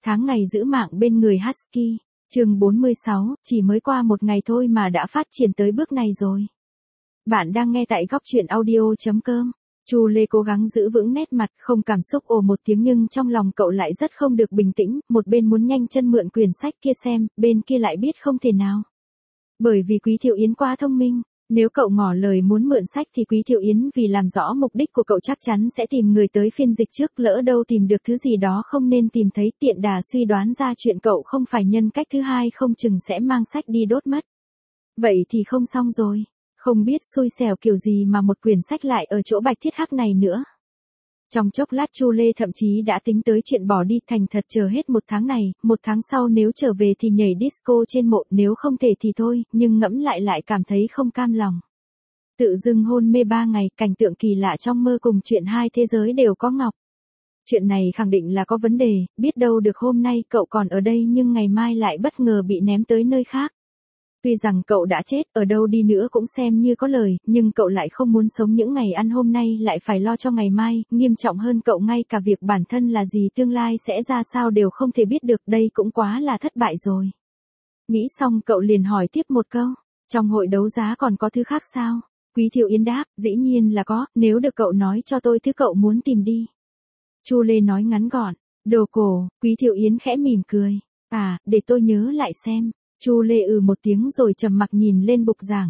Tháng ngày giữ mạng bên người Husky, chương 46, chỉ mới qua một ngày thôi mà đã phát triển tới bước này rồi. Bạn đang nghe tại góc truyện audio.com. Chu Lê cố gắng giữ vững nét mặt, không cảm xúc ồ một tiếng, nhưng trong lòng cậu lại rất không được bình tĩnh, một bên muốn nhanh chân mượn quyển sách kia xem, bên kia lại biết không thể nào. Bởi vì Quý Thiệu Yến quá thông minh, nếu cậu ngỏ lời muốn mượn sách thì Quý Thiệu Yến vì làm rõ mục đích của cậu chắc chắn sẽ tìm người tới phiên dịch trước, lỡ đâu tìm được thứ gì đó không nên tìm thấy, tiện đà suy đoán ra chuyện cậu không phải nhân cách thứ hai, không chừng sẽ mang sách đi đốt mất. Vậy thì không xong rồi. Không biết xui xẻo kiểu gì mà một quyển sách lại ở chỗ Bạch Thiết Hắc này nữa. Trong chốc lát Chu Lê thậm chí đã tính tới chuyện bỏ đi, thành thật chờ hết một tháng này, một tháng sau nếu trở về thì nhảy disco trên mộ, nếu không thể thì thôi, nhưng ngẫm lại cảm thấy không cam lòng. Tự dưng hôn mê 3 ngày, cảnh tượng kỳ lạ trong mơ cùng chuyện hai thế giới đều có Ngọc. Chuyện này khẳng định là có vấn đề, biết đâu được hôm nay cậu còn ở đây nhưng ngày mai lại bất ngờ bị ném tới nơi khác. Tuy rằng cậu đã chết, ở đâu đi nữa cũng xem như có lời, nhưng cậu lại không muốn sống những ngày ăn hôm nay lại phải lo cho ngày mai, nghiêm trọng hơn cậu ngay cả việc bản thân là gì, tương lai sẽ ra sao đều không thể biết được, đây cũng quá là thất bại rồi. Nghĩ xong cậu liền hỏi tiếp một câu, trong hội đấu giá còn có thứ khác sao? Quý Thiệu Yến đáp, dĩ nhiên là có, nếu được cậu nói cho tôi thứ cậu muốn tìm đi. Chu Lê nói ngắn gọn, đồ cổ. Quý Thiệu Yến khẽ mỉm cười, à, để tôi nhớ lại xem. Chu Lê một tiếng rồi trầm mặc nhìn lên bục giảng.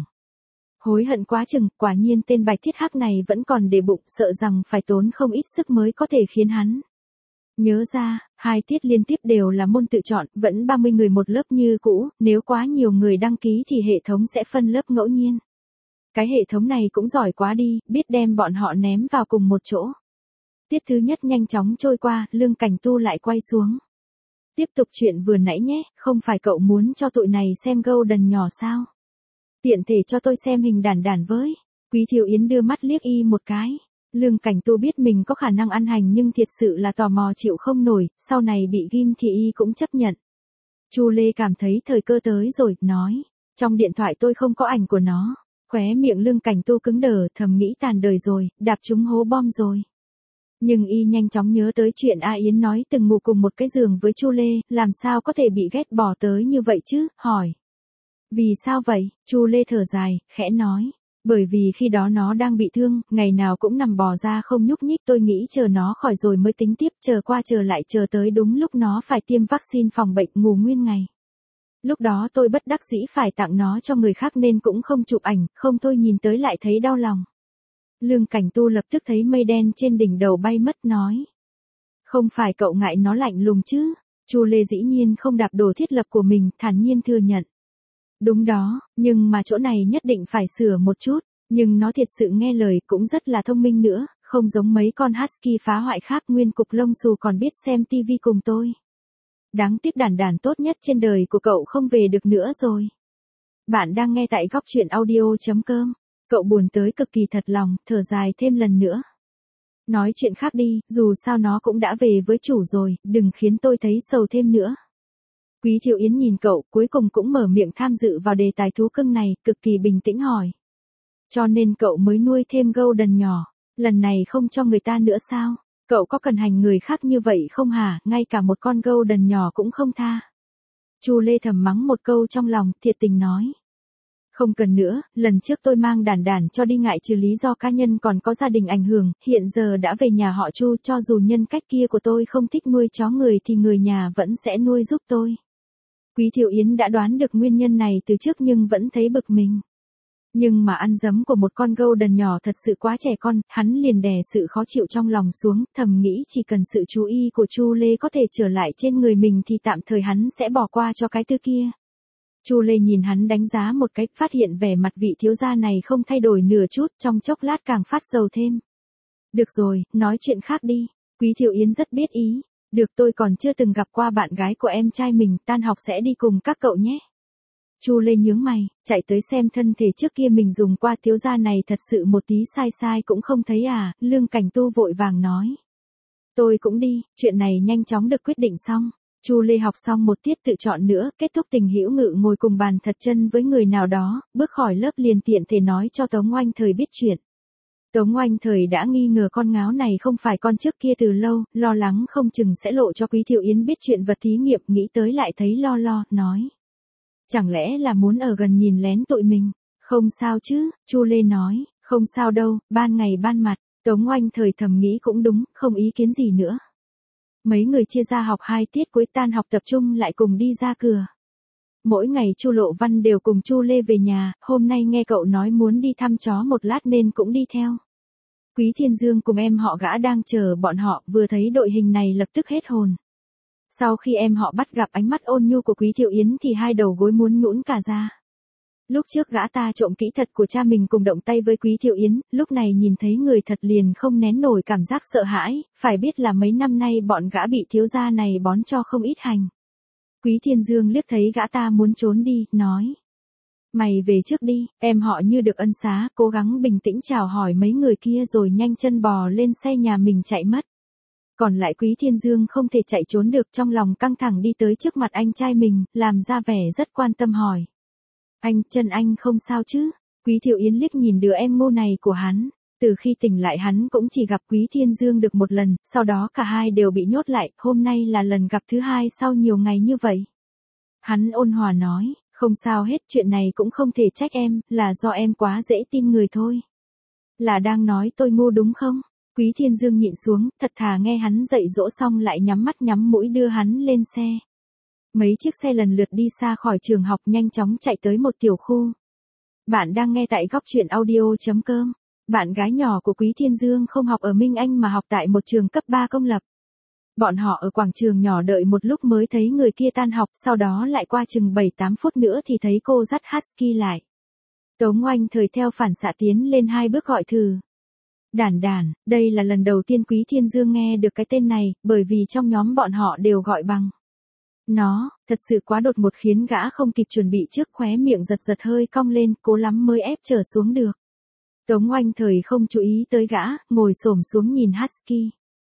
Hối hận quá chừng, quả nhiên tên Bạch Thiết Hắc này vẫn còn để bụng, sợ rằng phải tốn không ít sức mới có thể khiến hắn. Nhớ ra, 2 tiết liên tiếp đều là môn tự chọn, vẫn 30 người một lớp như cũ, nếu quá nhiều người đăng ký thì hệ thống sẽ phân lớp ngẫu nhiên. Cái hệ thống này cũng giỏi quá đi, biết đem bọn họ ném vào cùng một chỗ. Tiết thứ nhất nhanh chóng trôi qua, Lương Cảnh Tu lại quay xuống. Tiếp tục chuyện vừa nãy nhé, không phải cậu muốn cho tụi này xem Golden nhỏ sao? Tiện thể cho tôi xem hình đản đản với. Quý Thiệu Yến đưa mắt liếc y một cái. Lương Cảnh Tu biết mình có khả năng ăn hành nhưng thiệt sự là tò mò chịu không nổi, sau này bị ghim thì y cũng chấp nhận. Chu Lê cảm thấy thời cơ tới rồi, nói, trong điện thoại tôi không có ảnh của nó. Khóe miệng Lương Cảnh Tu cứng đờ, thầm nghĩ tàn đời rồi, đạp trúng hố bom rồi. Nhưng y nhanh chóng nhớ tới chuyện A Yến nói từng ngủ cùng một cái giường với Chu Lê, làm sao có thể bị ghét bỏ tới như vậy chứ, hỏi. Vì sao vậy? Chu Lê thở dài, khẽ nói. Bởi vì khi đó nó đang bị thương, ngày nào cũng nằm bò ra không nhúc nhích, tôi nghĩ chờ nó khỏi rồi mới tính tiếp, chờ qua chờ lại chờ tới đúng lúc nó phải tiêm vaccine phòng bệnh, ngủ nguyên ngày. Lúc đó tôi bất đắc dĩ phải tặng nó cho người khác nên cũng không chụp ảnh, không thôi nhìn tới lại thấy đau lòng. Lương Cảnh Tu lập tức thấy mây đen trên đỉnh đầu bay mất, nói. Không phải cậu ngại nó lạnh lùng chứ? Chu Lê dĩ nhiên không đạp đổ thiết lập của mình, thản nhiên thừa nhận. Đúng đó, nhưng mà chỗ này nhất định phải sửa một chút, nhưng nó thiệt sự nghe lời, cũng rất là thông minh nữa, không giống mấy con husky phá hoại khác, nguyên cục lông xù còn biết xem tivi cùng tôi. Đáng tiếc đản đản tốt nhất trên đời của cậu không về được nữa rồi. Bạn đang nghe tại góc truyện audio.com. Cậu buồn tới cực kỳ thật lòng, thở dài thêm lần nữa. Nói chuyện khác đi, dù sao nó cũng đã về với chủ rồi, đừng khiến tôi thấy sầu thêm nữa. Quý Thiệu Yến nhìn cậu, cuối cùng cũng mở miệng tham dự vào đề tài thú cưng này, cực kỳ bình tĩnh hỏi. Cho nên cậu mới nuôi thêm Golden nhỏ, lần này không cho người ta nữa sao? Cậu có cần hành người khác như vậy không hả, ngay cả một con Golden nhỏ cũng không tha. Chu Lê thầm mắng một câu trong lòng, thiệt tình nói. Không cần nữa, lần trước tôi mang đản đản cho đi ngại trừ lý do cá nhân còn có gia đình ảnh hưởng, hiện giờ đã về nhà họ Chu, cho dù nhân cách kia của tôi không thích nuôi chó người thì người nhà vẫn sẽ nuôi giúp tôi. Quý Thiệu Yến đã đoán được nguyên nhân này từ trước nhưng vẫn thấy bực mình. Nhưng mà ăn dấm của một con Golden nhỏ thật sự quá trẻ con, hắn liền đè sự khó chịu trong lòng xuống, thầm nghĩ chỉ cần sự chú ý của Chu Lê có thể trở lại trên người mình thì tạm thời hắn sẽ bỏ qua cho cái thứ kia. Chu Lê nhìn hắn đánh giá một cách, phát hiện vẻ mặt vị thiếu gia này không thay đổi nửa chút, trong chốc lát càng phát dầu thêm. Được rồi, nói chuyện khác đi. Quý Thiệu Yến rất biết ý. Được, tôi còn chưa từng gặp qua bạn gái của em trai mình, tan học sẽ đi cùng các cậu nhé. Chu Lê nhướng mày, chạy tới xem thân thể trước kia mình dùng qua, thiếu gia này thật sự một tí sai cũng không thấy à, Lương Cảnh Tu vội vàng nói. Tôi cũng đi, chuyện này nhanh chóng được quyết định xong. Chu Lê học xong một tiết tự chọn nữa, kết thúc tình hữu ngự ngồi cùng bàn thật chân với người nào đó, bước khỏi lớp liền tiện thể nói cho Tống Oanh Thời biết chuyện. Tống Oanh Thời đã nghi ngờ con ngáo này không phải con trước kia từ lâu, lo lắng không chừng sẽ lộ cho Quý Thiệu Yến biết chuyện vật thí nghiệm, nghĩ tới lại thấy lo, nói. Chẳng lẽ là muốn ở gần nhìn lén tụi mình? Không sao chứ, Chu Lê nói, không sao đâu, ban ngày ban mặt. Tống Oanh Thời thầm nghĩ cũng đúng, không ý kiến gì nữa. Mấy người chia ra học 2 tiết cuối, tan học tập trung lại cùng đi ra cửa. Mỗi ngày Chu Lộ Văn đều cùng Chu Lê về nhà, hôm nay nghe cậu nói muốn đi thăm chó một lát nên cũng đi theo. Quý Thiên Dương cùng em họ gã đang chờ bọn họ, vừa thấy đội hình này lập tức hết hồn. Sau khi em họ bắt gặp ánh mắt ôn nhu của Quý Thiệu Yến thì hai đầu gối muốn nhũn cả ra. Lúc trước gã ta trộm kỹ thuật của cha mình cùng động tay với Quý Thiệu Yến, lúc này nhìn thấy người thật liền không nén nổi cảm giác sợ hãi, phải biết là mấy năm nay bọn gã bị thiếu gia này bón cho không ít hành. Quý Thiên Dương liếc thấy gã ta muốn trốn đi, nói. Mày về trước đi, em họ như được ân xá, cố gắng bình tĩnh chào hỏi mấy người kia rồi nhanh chân bò lên xe nhà mình chạy mất. Còn lại Quý Thiên Dương không thể chạy trốn được, trong lòng căng thẳng đi tới trước mặt anh trai mình, làm ra vẻ rất quan tâm hỏi. Chân anh không sao chứ? Quý Thiệu Yến liếc nhìn đứa em ngu này của hắn. Từ khi tỉnh lại hắn cũng chỉ gặp Quý Thiên Dương được một lần, sau đó cả hai đều bị nhốt lại, hôm nay là lần gặp thứ hai sau nhiều ngày như vậy. Hắn ôn hòa nói, không sao hết, chuyện này cũng không thể trách em, là do em quá dễ tin người thôi. Là đang nói tôi ngu đúng không? Quý Thiên Dương nhịn xuống, thật thà nghe hắn dạy dỗ xong lại nhắm mắt nhắm mũi đưa hắn lên xe. Mấy chiếc xe lần lượt đi xa khỏi trường học, nhanh chóng chạy tới một tiểu khu. Bạn đang nghe tại góc truyện audio.com. Bạn gái nhỏ của Quý Thiên Dương không học ở Minh Anh mà học tại một trường cấp 3 công lập. Bọn họ ở quảng trường nhỏ đợi một lúc mới thấy người kia tan học, sau đó lại qua chừng 7-8 phút nữa thì thấy cô dắt Husky lại. Tống Oanh Thời theo phản xạ tiến lên 2 bước gọi thử. Đản đản, đây là lần đầu tiên Quý Thiên Dương nghe được cái tên này, bởi vì trong nhóm bọn họ đều gọi bằng nó, thật sự quá đột ngột khiến gã không kịp chuẩn bị trước, khóe miệng giật giật hơi cong lên, cố lắm mới ép trở xuống được. Tống Oanh Thời không chú ý tới gã, ngồi xổm xuống nhìn Husky.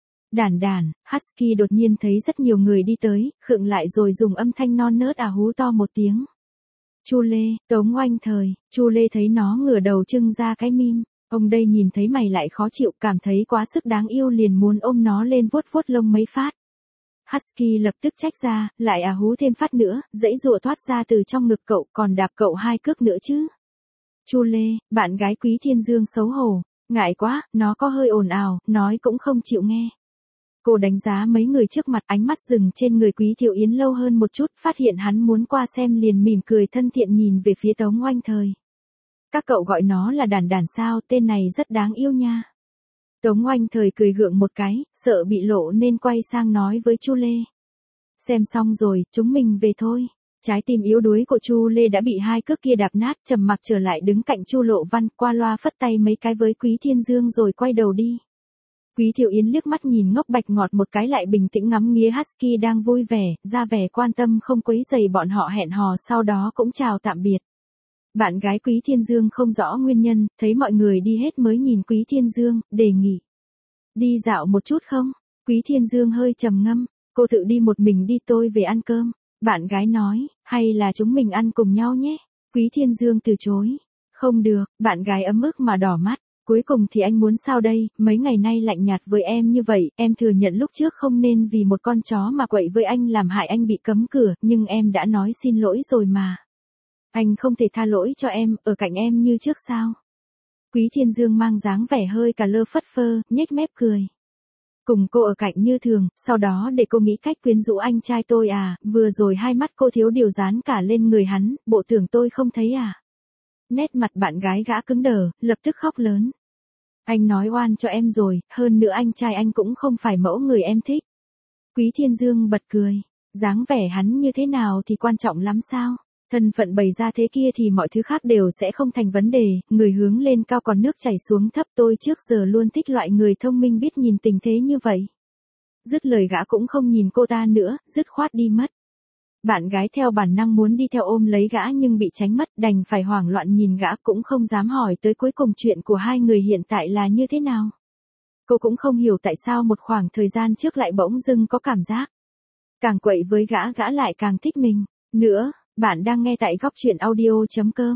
Đản đản, Husky đột nhiên thấy rất nhiều người đi tới, khựng lại rồi dùng âm thanh non nớt hú to một tiếng. Chu Lê, Tống Oanh Thời, Chu Lê thấy nó ngửa đầu trưng ra cái mim. Ông đây nhìn thấy mày lại khó chịu, cảm thấy quá sức đáng yêu liền muốn ôm nó lên vuốt vuốt lông mấy phát. Husky lập tức trách ra, lại hú thêm phát nữa, giãy giụa thoát ra từ trong ngực cậu, còn đạp cậu 2 cước nữa chứ. Chu Lê, bạn gái Quý Thiên Dương xấu hổ, ngại quá, nó có hơi ồn ào, nói cũng không chịu nghe. Cô đánh giá mấy người trước mặt, ánh mắt dừng trên người Quý Thiệu Yến lâu hơn một chút, phát hiện hắn muốn qua xem liền mỉm cười thân thiện nhìn về phía Tống Oanh Thời. Các cậu gọi nó là đản đản sao, tên này rất đáng yêu nha. Tống Oanh Thời cười gượng một cái, sợ bị lộ nên quay sang nói với Chu Lê. Xem xong rồi, chúng mình về thôi. Trái tim yếu đuối của Chu Lê đã bị 2 cước kia đạp nát, trầm mặc trở lại đứng cạnh Chu Lộ Văn, qua loa phất tay mấy cái với Quý Thiên Dương rồi quay đầu đi. Quý Thiệu Yến liếc mắt nhìn ngốc bạch ngọt một cái lại bình tĩnh ngắm nghía Husky đang vui vẻ, ra vẻ quan tâm không quấy rầy bọn họ hẹn hò, sau đó cũng chào tạm biệt. Bạn gái Quý Thiên Dương không rõ nguyên nhân, thấy mọi người đi hết mới nhìn Quý Thiên Dương, đề nghị. Đi dạo một chút không? Quý Thiên Dương hơi trầm ngâm, cô tự đi một mình đi, tôi về ăn cơm. Bạn gái nói, hay là chúng mình ăn cùng nhau nhé? Quý Thiên Dương từ chối. Không được, bạn gái ấm ức mà đỏ mắt. Cuối cùng thì anh muốn sao đây, mấy ngày nay lạnh nhạt với em như vậy, em thừa nhận lúc trước không nên vì một con chó mà quậy với anh làm hại anh bị cấm cửa, nhưng em đã nói xin lỗi rồi mà. Anh không thể tha lỗi cho em, ở cạnh em như trước sao? Quý Thiên Dương mang dáng vẻ hơi cà lơ phất phơ, nhếch mép cười. Cùng cô ở cạnh như thường, sau đó để cô nghĩ cách quyến rũ anh trai tôi à, vừa rồi hai mắt cô thiếu điều dán cả lên người hắn, bộ tưởng tôi không thấy à? Nét mặt bạn gái gã cứng đờ, lập tức khóc lớn. Anh nói oan cho em rồi, hơn nữa anh trai anh cũng không phải mẫu người em thích. Quý Thiên Dương bật cười, dáng vẻ hắn như thế nào thì quan trọng lắm sao? Thân phận bày ra thế kia thì mọi thứ khác đều sẽ không thành vấn đề, người hướng lên cao còn nước chảy xuống thấp, tôi trước giờ luôn thích loại người thông minh biết nhìn tình thế như vậy. Dứt lời gã cũng không nhìn cô ta nữa, dứt khoát đi mất. Bạn gái theo bản năng muốn đi theo ôm lấy gã nhưng bị tránh mất, đành phải hoảng loạn nhìn gã, cũng không dám hỏi tới cuối cùng chuyện của hai người hiện tại là như thế nào. Cô cũng không hiểu tại sao một khoảng thời gian trước lại bỗng dưng có cảm giác. Càng quậy với gã, gã lại càng thích mình. Nữa, bạn đang nghe tại góc truyện audio.com.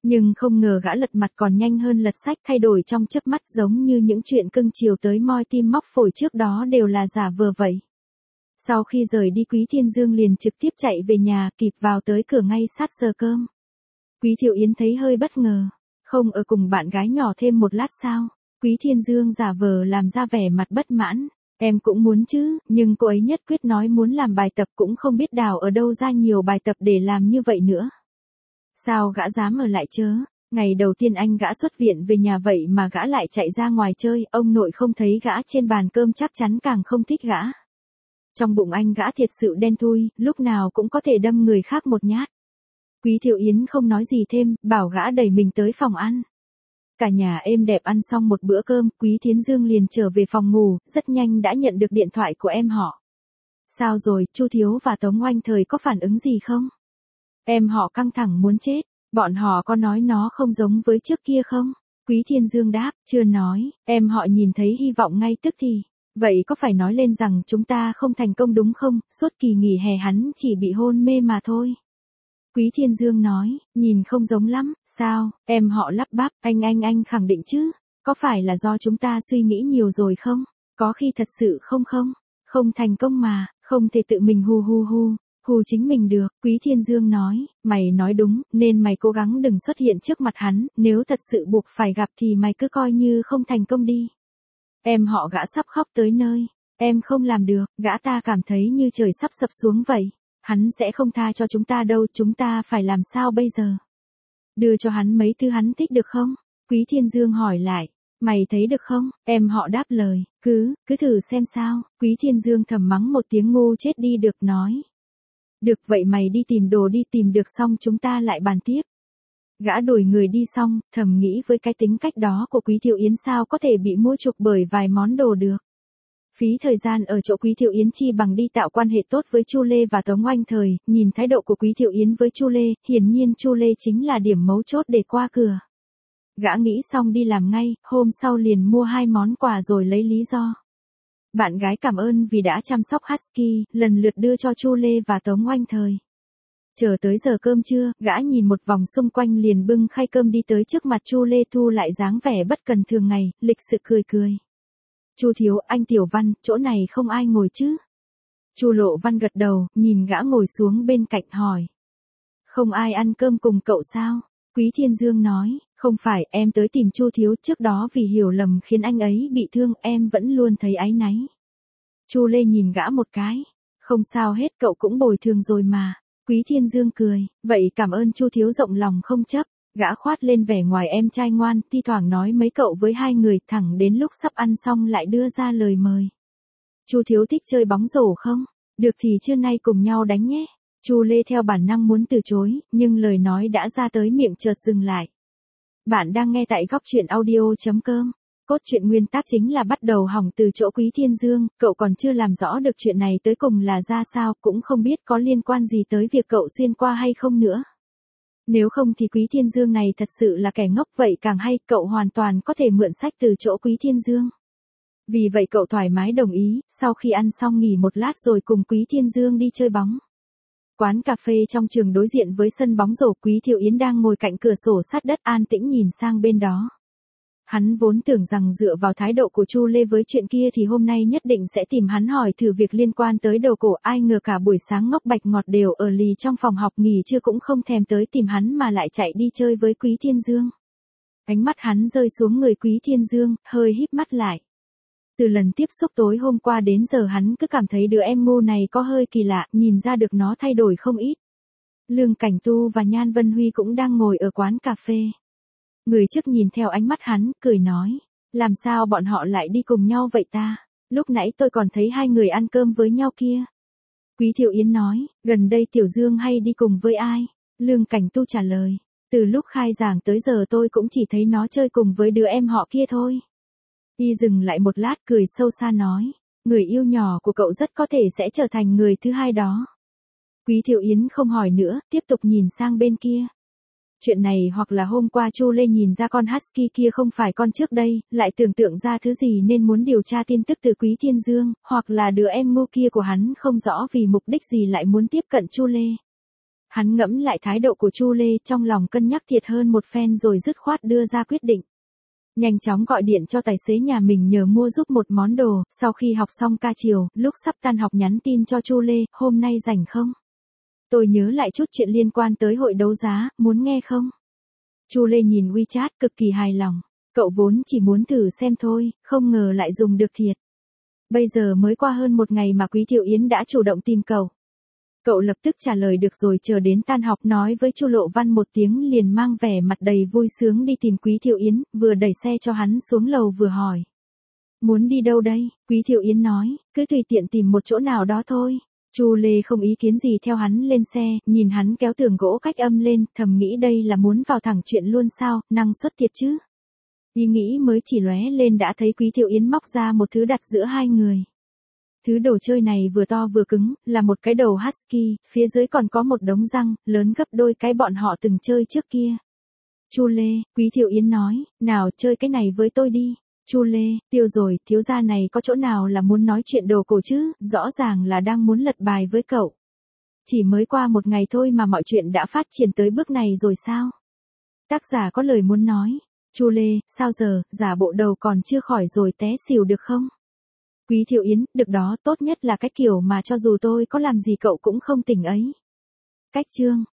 Nhưng không ngờ gã lật mặt còn nhanh hơn lật sách, thay đổi trong chớp mắt, giống như những chuyện cưng chiều tới moi tim móc phổi trước đó đều là giả vờ vậy. Sau khi rời đi, Quý Thiên Dương liền trực tiếp chạy về nhà, kịp vào tới cửa ngay sát giờ cơm. Quý Thiệu Yến thấy hơi bất ngờ, không ở cùng bạn gái nhỏ thêm một lát sao? Quý Thiên Dương giả vờ làm ra vẻ mặt bất mãn. Em cũng muốn chứ, nhưng cô ấy nhất quyết nói muốn làm bài tập, cũng không biết đào ở đâu ra nhiều bài tập để làm như vậy nữa. Sao gã dám ở lại chớ? Ngày đầu tiên anh gã xuất viện về nhà vậy mà gã lại chạy ra ngoài chơi, ông nội không thấy gã trên bàn cơm chắc chắn càng không thích gã. Trong bụng anh gã thiệt sự đen thui, lúc nào cũng có thể đâm người khác một nhát. Quý Thiệu Yến không nói gì thêm, bảo gã đẩy mình tới phòng ăn. Cả nhà êm đẹp ăn xong một bữa cơm, Quý Thiên Dương liền trở về phòng ngủ, rất nhanh đã nhận được điện thoại của em họ. Sao rồi, Chu Thiếu và Tống Oanh Thời có phản ứng gì không? Em họ căng thẳng muốn chết, bọn họ có nói nó không giống với trước kia không? Quý Thiên Dương đáp, chưa nói, em họ nhìn thấy hy vọng ngay tức thì. Vậy có phải nói lên rằng chúng ta không thành công đúng không? Suốt kỳ nghỉ hè hắn chỉ bị hôn mê mà thôi. Quý Thiên Dương nói, nhìn không giống lắm, sao? Em họ lắp bắp, anh khẳng định chứ? Có phải là do chúng ta suy nghĩ nhiều rồi không? Có khi thật sự không thành công mà, không thể tự mình hù chính mình được. Quý Thiên Dương nói, mày nói đúng, nên mày cố gắng đừng xuất hiện trước mặt hắn, nếu thật sự buộc phải gặp thì mày cứ coi như không thành công đi. Em họ gã sắp khóc tới nơi, em không làm được, gã ta cảm thấy như trời sắp sập xuống vậy. Hắn sẽ không tha cho chúng ta đâu, chúng ta phải làm sao bây giờ? Đưa cho hắn mấy thứ hắn thích được không? Quý Thiên Dương hỏi lại, mày thấy được không? Em họ đáp lời, cứ thử xem sao. Quý Thiên Dương thầm mắng một tiếng ngu chết đi được, nói. Được vậy mày đi tìm đồ đi, tìm được xong chúng ta lại bàn tiếp. Gã đuổi người đi xong, thầm nghĩ với cái tính cách đó của Quý Thiệu Yến sao có thể bị mua chuộc bởi vài món đồ được. Phí thời gian ở chỗ Quý Thiệu Yến chi bằng đi tạo quan hệ tốt với Chu Lê và Tống Oanh Thời, nhìn thái độ của Quý Thiệu Yến với Chu Lê, hiển nhiên Chu Lê chính là điểm mấu chốt để qua cửa. Gã nghĩ xong đi làm ngay, hôm sau liền mua 2 món quà rồi lấy lý do. Bạn gái cảm ơn vì đã chăm sóc Husky, lần lượt đưa cho Chu Lê và Tống Oanh Thời. Chờ tới giờ cơm trưa, gã nhìn một vòng xung quanh liền bưng khay cơm đi tới trước mặt Chu Lê, thu lại dáng vẻ bất cần thường ngày, lịch sự cười. Chu Thiếu, anh Tiểu Văn, chỗ này không ai ngồi chứ? Chu Lộ Văn gật đầu, nhìn gã ngồi xuống bên cạnh hỏi. Không ai ăn cơm cùng cậu sao? Quý Thiên Dương nói, không phải, em tới tìm Chu Thiếu, trước đó vì hiểu lầm khiến anh ấy bị thương, em vẫn luôn thấy áy náy. Chu Lê nhìn gã một cái. Không sao hết, cậu cũng bồi thường rồi mà. Quý Thiên Dương cười, vậy cảm ơn Chu Thiếu rộng lòng không chấp. Gã khoát lên vẻ ngoài em trai ngoan, thi thoảng nói mấy cậu với 2 người, thẳng đến lúc sắp ăn xong lại đưa ra lời mời. Chu Thiếu thích chơi bóng rổ không? Được thì trưa nay cùng nhau đánh nhé. Chu Lê theo bản năng muốn từ chối, nhưng lời nói đã ra tới miệng chợt dừng lại. Bạn đang nghe tại góc truyện audio.com. Cốt truyện nguyên tác chính là bắt đầu hỏng từ chỗ Quý Thiên Dương, cậu còn chưa làm rõ được chuyện này tới cùng là ra sao, cũng không biết có liên quan gì tới việc cậu xuyên qua hay không nữa. Nếu không thì Quý Thiên Dương này thật sự là kẻ ngốc, vậy càng hay, cậu hoàn toàn có thể mượn sách từ chỗ Quý Thiên Dương. Vì vậy cậu thoải mái đồng ý, sau khi ăn xong nghỉ một lát rồi cùng Quý Thiên Dương đi chơi bóng. Quán cà phê trong trường đối diện với sân bóng rổ, Quý Thiệu Yến đang ngồi cạnh cửa sổ sát đất an tĩnh nhìn sang bên đó. Hắn vốn tưởng rằng dựa vào thái độ của Chu Lê với chuyện kia thì hôm nay nhất định sẽ tìm hắn hỏi thử việc liên quan tới đồ cổ, ai ngờ cả buổi sáng ngốc bạch ngọt đều ở lì trong phòng học, nghỉ trưa cũng không thèm tới tìm hắn mà lại chạy đi chơi với Quý Thiên Dương. Ánh mắt hắn rơi xuống người Quý Thiên Dương, hơi híp mắt lại. Từ lần tiếp xúc tối hôm qua đến giờ hắn cứ cảm thấy đứa em ngu này có hơi kỳ lạ, nhìn ra được nó thay đổi không ít. Lương Cảnh Tu và Nhan Vân Huy cũng đang ngồi ở quán cà phê. Người trước nhìn theo ánh mắt hắn, cười nói, làm sao bọn họ lại đi cùng nhau vậy ta? Lúc nãy tôi còn thấy 2 người ăn cơm với nhau kia. Quý Thiệu Yến nói, gần đây Tiểu Dương hay đi cùng với ai? Lương Cảnh Tu trả lời, từ lúc khai giảng tới giờ tôi cũng chỉ thấy nó chơi cùng với đứa em họ kia thôi. Y dừng lại một lát cười sâu xa nói, người yêu nhỏ của cậu rất có thể sẽ trở thành người thứ hai đó. Quý Thiệu Yến không hỏi nữa, tiếp tục nhìn sang bên kia. Chuyện này hoặc là hôm qua Chu Lê nhìn ra con Husky kia không phải con trước đây, lại tưởng tượng ra thứ gì nên muốn điều tra tin tức từ Quý Thiên Dương, hoặc là đứa em ngu kia của hắn không rõ vì mục đích gì lại muốn tiếp cận Chu Lê. Hắn ngẫm lại thái độ của Chu Lê, trong lòng cân nhắc thiệt hơn một phen rồi dứt khoát đưa ra quyết định. Nhanh chóng gọi điện cho tài xế nhà mình nhờ mua giúp một món đồ, sau khi học xong ca chiều, lúc sắp tan học nhắn tin cho Chu Lê, hôm nay rảnh không? Tôi nhớ lại chút chuyện liên quan tới hội đấu giá, muốn nghe không? Chu Lê nhìn WeChat cực kỳ hài lòng. Cậu vốn chỉ muốn thử xem thôi, không ngờ lại dùng được thiệt. Bây giờ mới qua hơn một ngày mà Quý Thiệu Yến đã chủ động tìm cậu. Cậu lập tức trả lời được rồi, chờ đến tan học nói với Chu Lộ Văn một tiếng liền mang vẻ mặt đầy vui sướng đi tìm Quý Thiệu Yến, vừa đẩy xe cho hắn xuống lầu vừa hỏi. Muốn đi đâu đây? Quý Thiệu Yến nói, cứ tùy tiện tìm một chỗ nào đó thôi. Chu Lê không ý kiến gì theo hắn lên xe, nhìn hắn kéo tường gỗ cách âm lên, thầm nghĩ đây là muốn vào thẳng chuyện luôn sao, năng suất thiệt chứ. Ý nghĩ mới chỉ lóe lên đã thấy Quý Thiệu Yến móc ra một thứ đặt giữa hai người. Thứ đồ chơi này vừa to vừa cứng, là một cái đầu husky, phía dưới còn có một đống răng, lớn gấp đôi cái bọn họ từng chơi trước kia. Chu Lê, Quý Thiệu Yến nói, nào chơi cái này với tôi đi. Chu Lê, tiêu rồi, thiếu gia này có chỗ nào là muốn nói chuyện đồ cổ chứ, rõ ràng là đang muốn lật bài với cậu. Chỉ mới qua một ngày thôi mà mọi chuyện đã phát triển tới bước này rồi sao? Tác giả có lời muốn nói. Chu Lê, sao giờ, giả bộ đầu còn chưa khỏi rồi té xỉu được không? Quý Thiệu Yến, được đó, tốt nhất là cái kiểu mà cho dù tôi có làm gì cậu cũng không tỉnh ấy. Cách chương